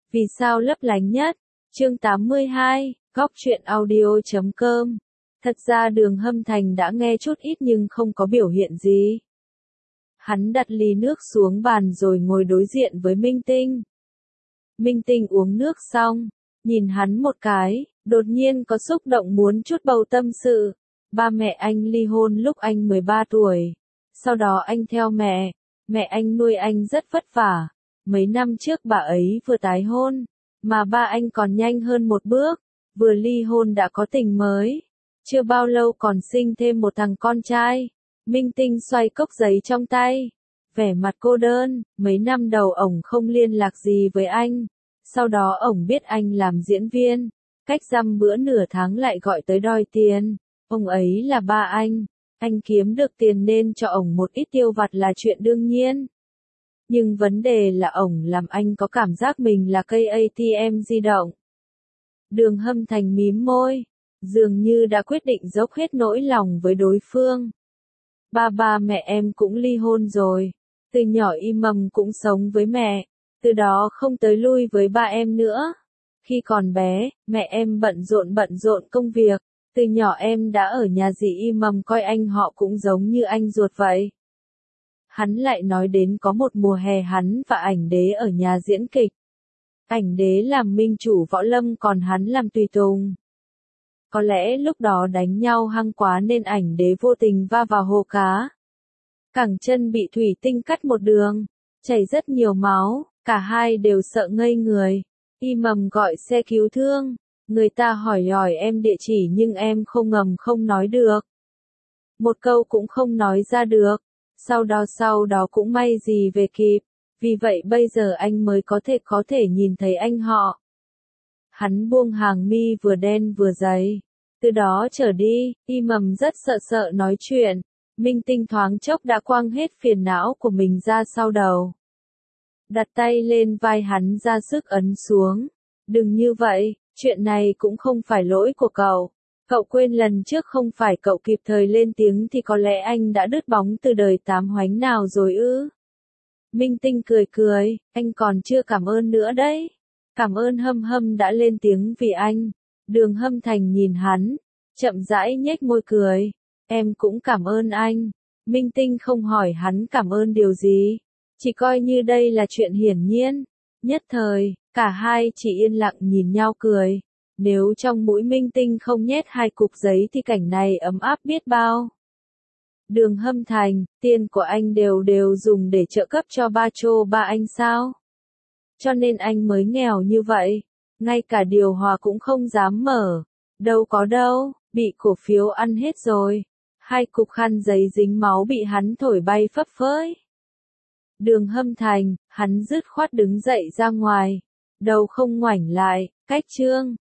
Vì sao lấp lánh nhất? Chương 82, Góc truyện audio.com. Thật ra Đường Hâm Thành đã nghe chút ít nhưng không có biểu hiện gì. Hắn đặt ly nước xuống bàn rồi ngồi đối diện với Minh Tinh. Minh Tinh uống nước xong, nhìn hắn một cái, đột nhiên có xúc động muốn chút bầu tâm sự. Ba mẹ anh ly hôn lúc anh 13 tuổi. Sau đó anh theo mẹ anh nuôi anh rất vất vả. Mấy năm trước bà ấy vừa tái hôn, mà ba anh còn nhanh hơn một bước, vừa ly hôn đã có tình mới. Chưa bao lâu còn sinh thêm một thằng con trai. Minh Tinh xoay cốc giấy trong tay, vẻ mặt cô đơn. Mấy năm đầu ổng không liên lạc gì với anh. Sau đó ổng biết anh làm diễn viên, cách dăm bữa nửa tháng lại gọi tới đòi tiền. Ông ấy là ba anh kiếm được tiền nên cho ổng một ít tiêu vặt là chuyện đương nhiên. Nhưng vấn đề là ổng làm anh có cảm giác mình là cây ATM di động. Đường Hâm Thành mím môi, dường như đã quyết định dốc hết nỗi lòng với đối phương. Ba mẹ em cũng ly hôn rồi, từ nhỏ im mầm cũng sống với mẹ, từ đó không tới lui với ba em nữa. Khi còn bé, mẹ em bận rộn công việc, từ nhỏ em đã ở nhà dì im mầm coi anh họ cũng giống như anh ruột vậy. Hắn lại nói đến có một mùa hè hắn và ảnh đế ở nhà diễn kịch. Ảnh đế làm minh chủ võ lâm còn hắn làm tùy tùng. Có lẽ lúc đó đánh nhau hăng quá nên ảnh đế vô tình va vào hồ cá. Cẳng chân bị thủy tinh cắt một đường, chảy rất nhiều máu, cả hai đều sợ ngây người. Im mầm gọi xe cứu thương, người ta hỏi em địa chỉ nhưng em không ngầm không nói được. Một câu cũng không nói ra được. Sau đó cũng may gì về kịp, vì vậy bây giờ anh mới có thể nhìn thấy anh họ. Hắn buông hàng mi vừa đen vừa dày. Từ đó trở đi, Im mầm rất sợ nói chuyện. Minh Tinh thoáng chốc đã quăng hết phiền não của mình ra sau đầu. Đặt tay lên vai hắn ra sức ấn xuống. Đừng như vậy, chuyện này cũng không phải lỗi của cậu. Cậu quên lần trước không phải cậu kịp thời lên tiếng thì có lẽ anh đã đứt bóng từ đời tám hoánh nào rồi ư. Minh Tinh cười, anh còn chưa cảm ơn nữa đấy. Cảm ơn Hâm đã lên tiếng vì anh. Đường Hâm Thành nhìn hắn, chậm rãi nhếch môi cười. Em cũng cảm ơn anh. Minh Tinh không hỏi hắn cảm ơn điều gì, chỉ coi như đây là chuyện hiển nhiên. Nhất thời, cả hai chỉ yên lặng nhìn nhau cười. Nếu trong mũi Minh Tinh không nhét hai cục giấy thì cảnh này ấm áp biết bao. Đường Hâm Thành, tiền của anh đều dùng để trợ cấp cho ba anh sao? Cho nên anh mới nghèo như vậy, ngay cả điều hòa cũng không dám mở. Đâu có đâu, bị cổ phiếu ăn hết rồi. Hai cục khăn giấy dính máu bị hắn thổi bay phấp phới. Đường Hâm Thành, hắn dứt khoát đứng dậy ra ngoài, đầu không ngoảnh lại, cách chương.